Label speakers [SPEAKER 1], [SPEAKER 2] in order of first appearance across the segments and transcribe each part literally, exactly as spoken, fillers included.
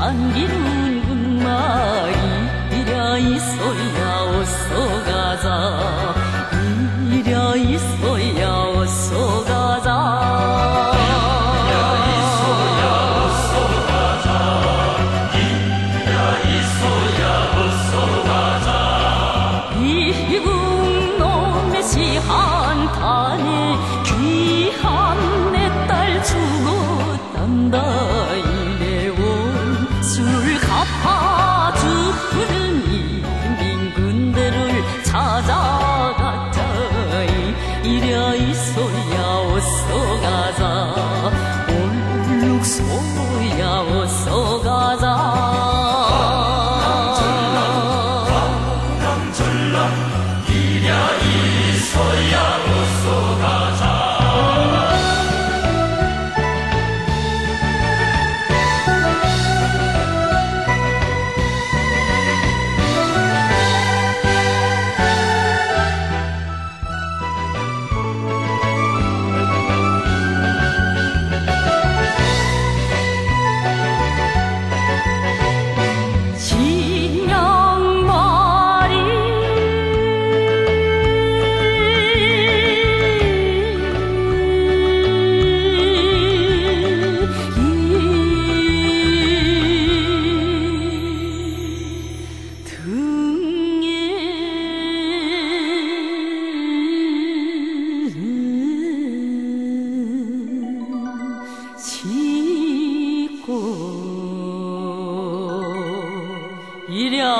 [SPEAKER 1] 안기는구나. 이랴 있어야 어서 가자. 이랴 있어야 어서 가자.
[SPEAKER 2] 이랴 있어야 어서 가자. 이랴 있어야 어서 가자.
[SPEAKER 1] 이국 놈의 시한탄에 귀한 내 딸 죽었단다. 이래온 술 갚아주는 이 민군대를 찾아갔자. 이랴 있어야 어서 가자. 올룩소야 어서 가자.
[SPEAKER 2] 강남전남 이랴 있어야 어서 가자. 이랴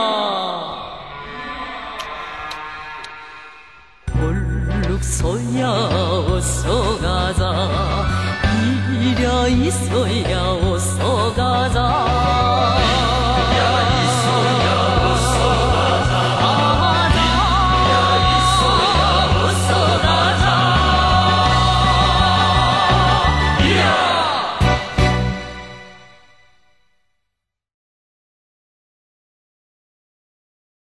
[SPEAKER 2] 올룩소야 어서 가자. 이랴 있어야 어서 가자.